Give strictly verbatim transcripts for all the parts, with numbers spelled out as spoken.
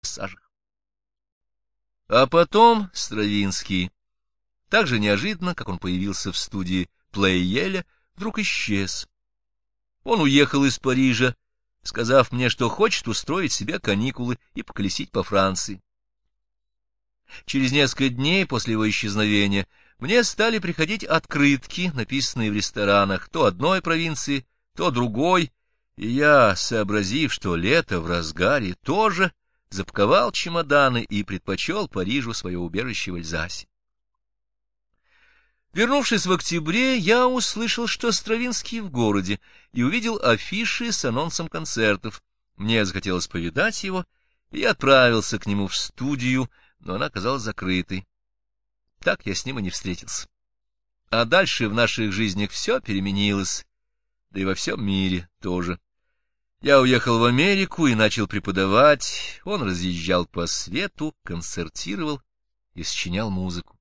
пассажах. А потом Стравинский, так же неожиданно, как он появился в студии Плейеля, вдруг исчез. Он уехал из Парижа, сказав мне, что хочет устроить себе каникулы и поколесить по Франции. Через несколько дней после его исчезновения мне стали приходить открытки, написанные в ресторанах то одной провинции, то другой, и я, сообразив, что лето в разгаре, тоже запаковал чемоданы и предпочел Парижу свое убежище в Эльзасе. Вернувшись в октябре, я услышал, что Стравинский в городе, и увидел афиши с анонсом концертов. Мне захотелось повидать его, и я отправился к нему в студию, но она оказалась закрытой. Так я с ним и не встретился. А дальше в наших жизнях все переменилось, да и во всем мире тоже. Я уехал в Америку и начал преподавать, он разъезжал по свету, концертировал и сочинял музыку.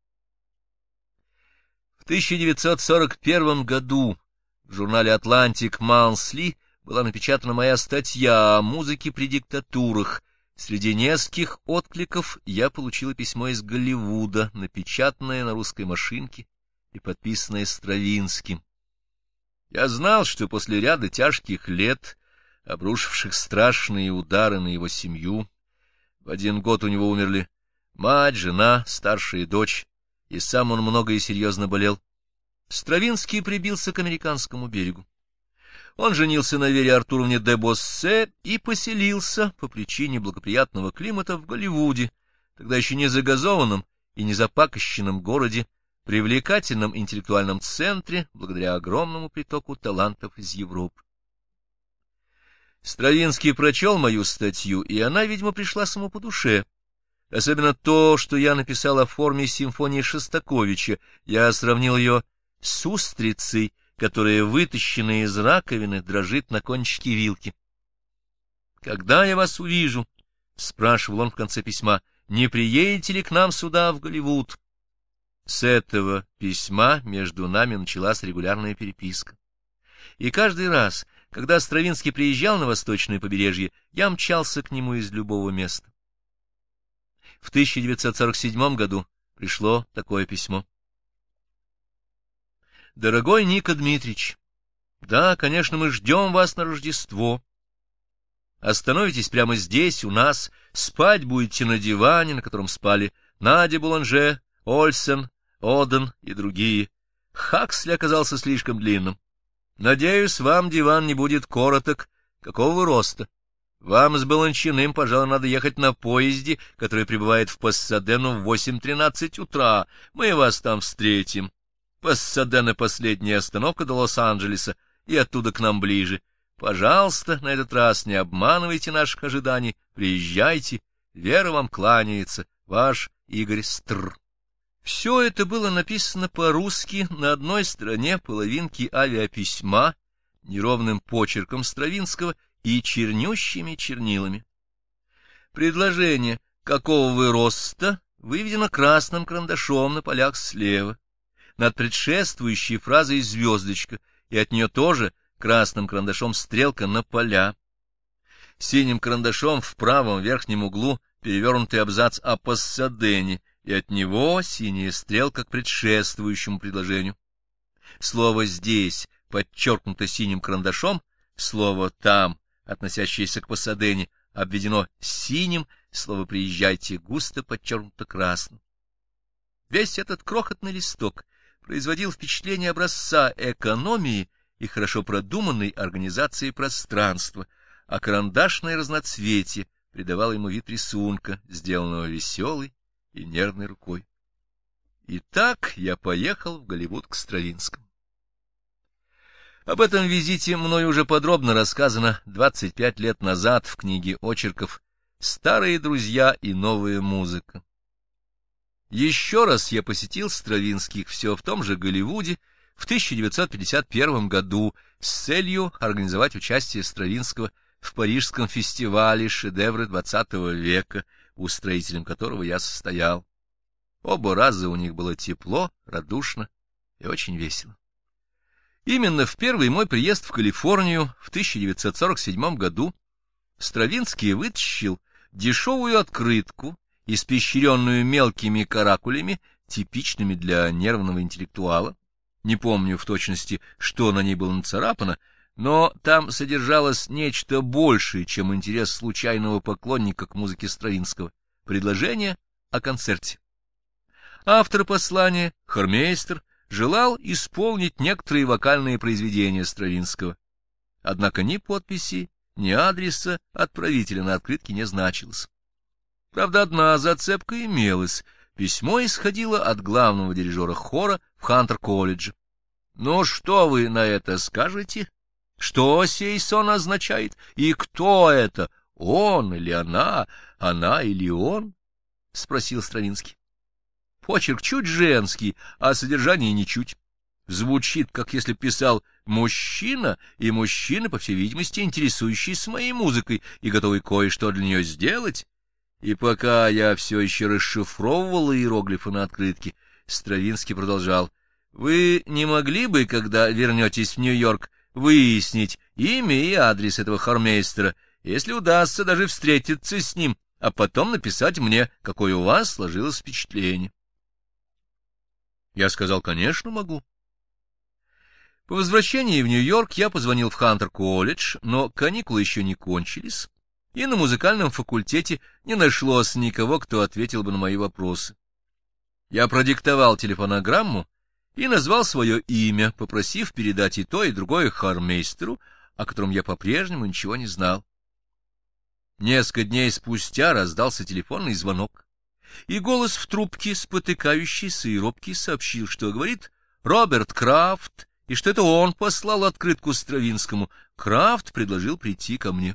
В тысяча девятьсот сорок первом году в журнале «Атлантик Мансли» была напечатана моя статья о музыке при диктатурах. Среди нескольких откликов я получила письмо из Голливуда, напечатанное на русской машинке и подписанное Стравинским. Я знал, что после ряда тяжких лет, обрушивших страшные удары на его семью, в один год у него умерли мать, жена, старшая дочь, и сам он много и серьезно болел, Стравинский прибился к американскому берегу. Он женился на Вере Артуровне де Боссе и поселился по причине благоприятного климата в Голливуде, тогда еще не загазованном и не запакощенном городе, привлекательном интеллектуальном центре, благодаря огромному притоку талантов из Европы. Стравинский прочел мою статью, и она, видимо, пришла ему по душе. Особенно то, что я написал о форме симфонии Шостаковича. Я сравнил ее с устрицей, которая, вытащенная из раковины, дрожит на кончике вилки. «Когда я вас увижу?» — спрашивал он в конце письма. «Не приедете ли к нам сюда, в Голливуд?» С этого письма между нами началась регулярная переписка. И каждый раз, когда Стравинский приезжал на восточное побережье, я мчался к нему из любого места. В тысяча девятьсот сорок седьмом году пришло такое письмо. «Дорогой Ника Дмитрич, да, конечно, мы ждем вас на Рождество. Остановитесь прямо здесь, у нас, спать будете на диване, на котором спали Надя Буланже, Ольсен, Оден и другие. Хаксли оказался слишком длинным. Надеюсь, вам диван не будет короток. Какого вы роста? Вам с Баланчиным, пожалуй, надо ехать на поезде, который прибывает в Пассадену в восемь тринадцать утра. Мы вас там встретим. Пассадена — последняя остановка до Лос-Анджелеса, и оттуда к нам ближе. Пожалуйста, на этот раз не обманывайте наших ожиданий. Приезжайте. Вера вам кланяется. Ваш Игорь Стр. Все это было написано по-русски на одной стороне половинки авиаписьма, неровным почерком Стравинского и чернющими чернилами. Предложение «какого вы роста» выведено красным карандашом на полях слева. Над предшествующей фразой звездочка, и от нее тоже красным карандашом стрелка на поля. Синим карандашом в правом верхнем углу перевернутый абзац о Пассадене, и от него синяя стрелка к предшествующему предложению. Слово «здесь» подчеркнуто синим карандашом, слово «там», относящееся к Пассадене, обведено синим, слово «приезжайте» густо подчеркнуто красным. Весь этот крохотный листок производил впечатление образца экономии и хорошо продуманной организации пространства, а карандашное разноцветие придавало ему вид рисунка, сделанного веселой и нервной рукой. Итак, я поехал в Голливуд к Стравинскому. Об этом визите мною уже подробно рассказано двадцать пять лет назад в книге очерков «Старые друзья и новая музыка». Еще раз я посетил Стравинских все в том же Голливуде в тысяча девятьсот пятьдесят первом году с целью организовать участие Стравинского в Парижском фестивале «Шедевры двадцатого века», устроителем которого я состоял. Оба раза у них было тепло, радушно и очень весело. Именно в первый мой приезд в Калифорнию в тысяча девятьсот сорок седьмом году Стравинский вытащил дешевую открытку, испещренную мелкими каракулями, типичными для нервного интеллектуала. Не помню в точности, что на ней было нацарапано, но там содержалось нечто большее, чем интерес случайного поклонника к музыке Стравинского. Предложение о концерте. Автор послания, хормейстер, желал исполнить некоторые вокальные произведения Стравинского. Однако ни подписи, ни адреса отправителя на открытке не значилось. Правда, одна зацепка имелась. Письмо исходило от главного дирижера хора в Хантер-колледже. «Ну, что вы на это скажете? Что сей сон означает? И кто это? Он или она? Она или он?» — спросил Стравинский. Почерк чуть женский, а содержание ничуть. Звучит, как если писал мужчина, и мужчина, по всей видимости, интересующийся моей музыкой и готовый кое-что для нее сделать. И пока я все еще расшифровывал иероглифы на открытке, Стравинский продолжал: «Вы не могли бы, когда вернетесь в Нью-Йорк, выяснить имя и адрес этого хормейстера, если удастся даже встретиться с ним, а потом написать мне, какое у вас сложилось впечатление?» Я сказал: «Конечно, могу». По возвращении в Нью-Йорк я позвонил в Хантер-колледж, но каникулы еще не кончились, и на музыкальном факультете не нашлось никого, кто ответил бы на мои вопросы. Я продиктовал телефонограмму и назвал свое имя, попросив передать и то, и другое хормейстеру, о котором я по-прежнему ничего не знал. Несколько дней спустя раздался телефонный звонок, и голос в трубке, спотыкающийся и робкий, сообщил, что говорит Роберт Крафт, и что это он послал открытку Стравинскому. Крафт предложил прийти ко мне.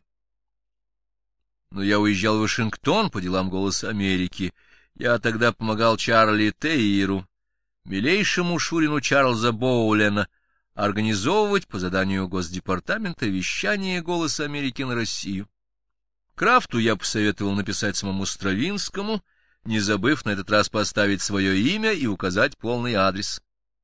Но я уезжал в Вашингтон по делам «Голоса Америки». Я тогда помогал Чарли Тейеру, милейшему шурину Чарльза Боулена, организовывать по заданию Госдепартамента вещание «Голоса Америки» на Россию. Крафту я посоветовал написать самому Стравинскому, не забыв на этот раз поставить свое имя и указать полный адрес.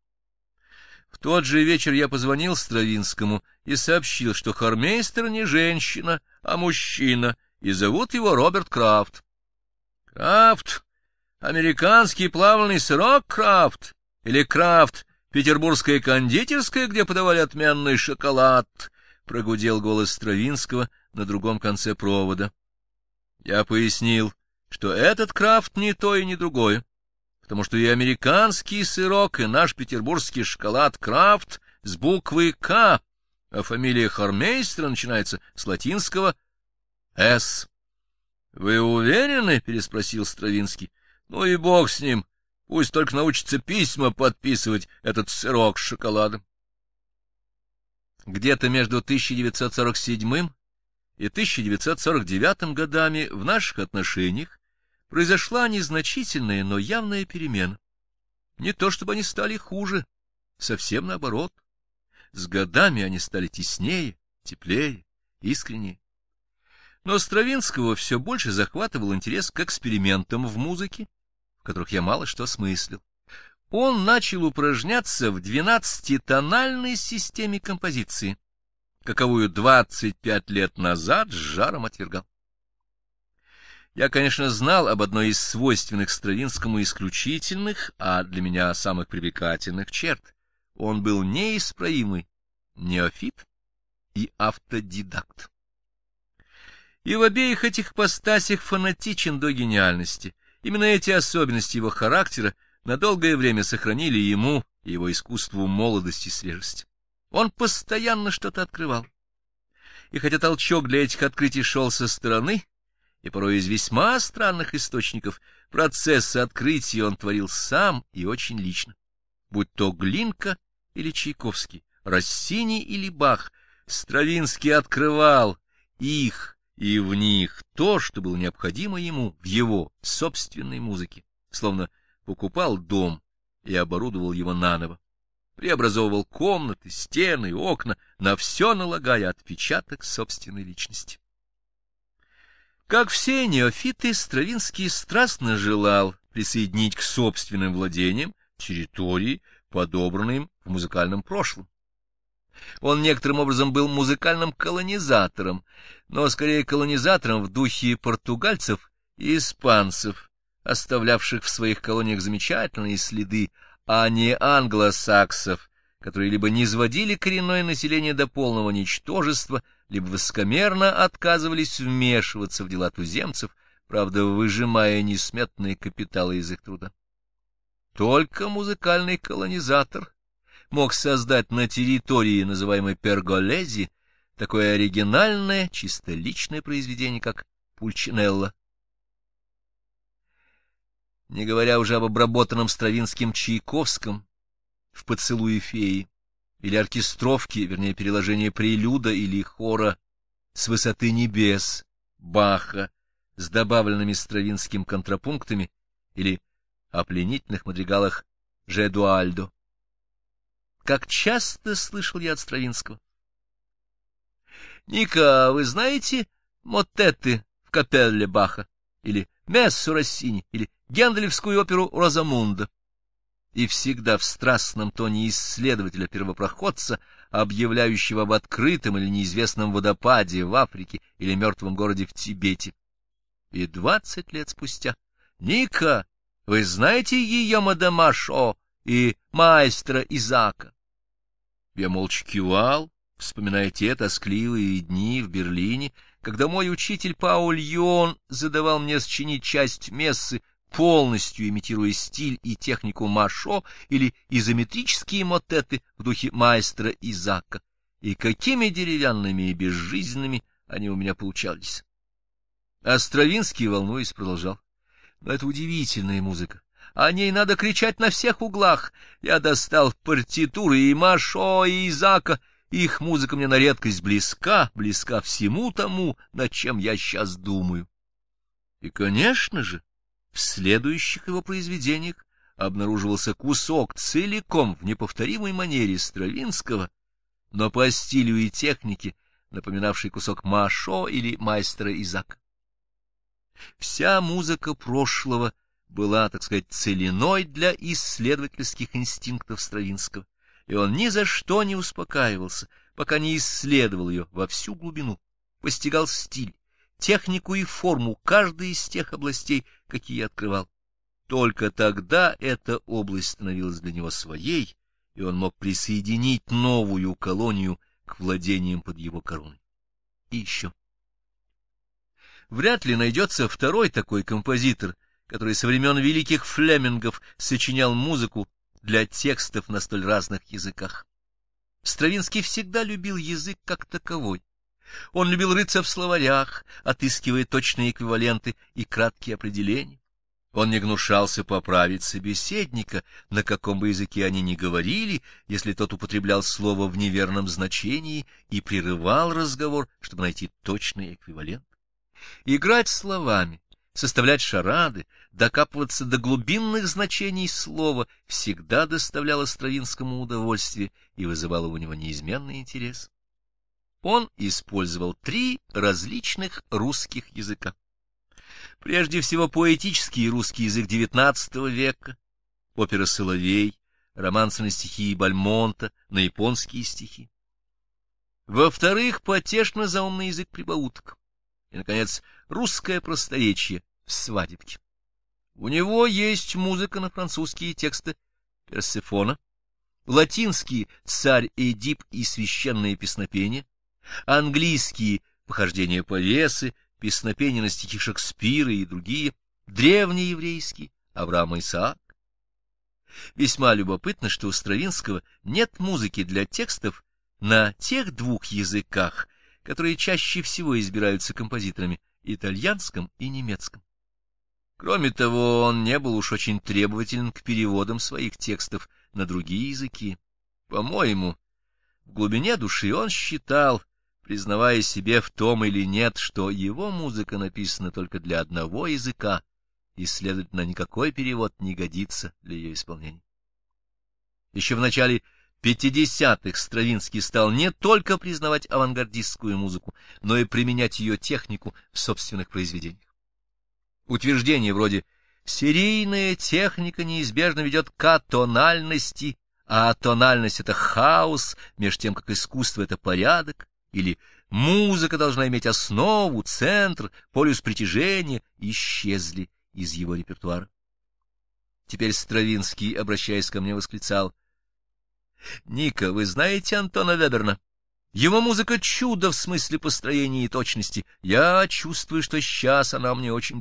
В тот же вечер я позвонил Стравинскому и сообщил, что хормейстер не женщина, а мужчина, и зовут его Роберт Крафт. Крафт? Американский плавленый сырок Крафт? Или Крафт, петербургская кондитерская, где подавали отменный шоколад? Прогудел голос Стравинского на другом конце провода. Я пояснил, что этот Крафт не то и не другое, потому что и американский сырок, и наш петербургский шоколад Крафт с буквы «К», а фамилия хормейстера начинается с латинского «С». — Вы уверены? — переспросил Стравинский. — Ну и бог с ним, пусть только научится письма подписывать, этот сырок с шоколадом. Где-то между тысяча девятьсот сорок седьмым и тысяча девятьсот сорок девятым годами в наших отношениях произошла незначительная, но явная перемена. Не то чтобы они стали хуже, совсем наоборот. С годами они стали теснее, теплее, искреннее. Но Стравинского все больше захватывал интерес к экспериментам в музыке, в которых я мало что смыслил. Он начал упражняться в двенадцатитональной системе композиции, каковую двадцать пять лет назад с жаром отвергал. Я, конечно, знал об одной из свойственных Стравинскому исключительных, а для меня самых привлекательных черт. Он был неисправимый неофит и автодидакт. И в обеих этих ипостасях фанатичен до гениальности. Именно эти особенности его характера на долгое время сохранили ему и его искусству молодость и свежесть. Он постоянно что-то открывал. И хотя толчок для этих открытий шел со стороны, и порой из весьма странных источников, процессы открытия он творил сам и очень лично. Будь то Глинка или Чайковский, Россини или Бах, Стравинский открывал их и в них то, что было необходимо ему в его собственной музыке, словно покупал дом и оборудовал его наново, преобразовывал комнаты, стены, окна, на все налагая отпечаток собственной личности. Как все неофиты, Стравинский страстно желал присоединить к собственным владениям территории, подобранные им в музыкальном прошлом. Он некоторым образом был музыкальным колонизатором, но скорее колонизатором в духе португальцев и испанцев, оставлявших в своих колониях замечательные следы, а не англосаксов, которые либо низводили коренное население до полного ничтожества, либо высокомерно отказывались вмешиваться в дела туземцев, правда, выжимая несметные капиталы из их труда. Только музыкальный колонизатор мог создать на территории, называемой Перголези, такое оригинальное, чисто личное произведение, как Пульчинелло. Не говоря уже об обработанном Стравинским Чайковском в «Поцелуе феи», или оркестровке, вернее, переложение прелюда или хора «С высоты небес» Баха с добавленными стравинским контрапунктами, или о пленительных мадригалах Жедуальдо. Как часто слышал я от Стравинского: «Ника, вы знаете мотетты в капелле Баха, или мессу Россини, или генделевскую оперу Розамунда?» И всегда в страстном тоне исследователя-первопроходца, объявляющего об открытом или неизвестном водопаде в Африке или мертвом городе в Тибете. И двадцать лет спустя: «Ника, вы знаете Гийома де Машо и маэстро Изака?» Я молча кивал, вспоминая те тоскливые дни в Берлине, когда мой учитель Пауль Йон задавал мне сочинить часть мессы, полностью имитируя стиль и технику Машо, или изометрические мотеты в духе маэстро Изака, и какими деревянными и безжизненными они у меня получались. А Стравинский, волнуясь, продолжал: «Но это удивительная музыка. О ней надо кричать на всех углах. Я достал партитуры и Машо, и Изака. Их музыка мне на редкость близка, близка всему тому, над чем я сейчас думаю». И, конечно же, в следующих его произведениях обнаруживался кусок целиком в неповторимой манере Стравинского, но по стилю и технике напоминавший кусок Машо или маэстро Изака. Вся музыка прошлого была, так сказать, целиной для исследовательских инстинктов Стравинского, и он ни за что не успокаивался, пока не исследовал ее во всю глубину, постигал стиль, технику и форму каждой из тех областей, какие открывал. Только тогда эта область становилась для него своей, и он мог присоединить новую колонию к владениям под его короной. И еще. Вряд ли найдется второй такой композитор, который со времен великих флемингов сочинял музыку для текстов на столь разных языках. Стравинский всегда любил язык как таковой. Он любил рыться в словарях, отыскивая точные эквиваленты и краткие определения. Он не гнушался поправить собеседника, на каком бы языке они ни говорили, если тот употреблял слово в неверном значении, и прерывал разговор, чтобы найти точный эквивалент. Играть словами, составлять шарады, докапываться до глубинных значений слова всегда доставляло Стравинскому удовольствие и вызывало у него неизменный интерес. Он использовал три различных русских языка. Прежде всего, поэтический русский язык девятнадцатого века, опера «Соловей», романсы на стихи Бальмонта, на японские стихи. Во-вторых, потешно-заумный язык прибауток. И, наконец, русское просторечие в свадебке. У него есть музыка на французские тексты Персефона, латинские «Царь Эдип» и священные песнопения, английские «Похождения Повесы», песнопения на стихи Шекспира и другие, древнееврейские Авраам и Исаак. Весьма любопытно, что у Стравинского нет музыки для текстов на тех двух языках, которые чаще всего избираются композиторами — итальянском и немецком. Кроме того, он не был уж очень требователен к переводам своих текстов на другие языки. По-моему, в глубине души он считал, признавая себе в том или нет, что его музыка написана только для одного языка, и, следовательно, никакой перевод не годится для ее исполнения. Еще в начале пятидесятых Стравинский стал не только признавать авангардистскую музыку, но и применять ее технику в собственных произведениях. Утверждения вроде «серийная техника неизбежно ведет к атональности», а тональность — это хаос, меж тем, как искусство — это порядок, или музыка должна иметь основу, центр, полюс притяжения, исчезли из его репертуара. Теперь Стравинский, обращаясь ко мне, восклицал: «Ника, вы знаете Антона Веберна? Его музыка — чудо в смысле построения и точности. Я чувствую, что сейчас она мне очень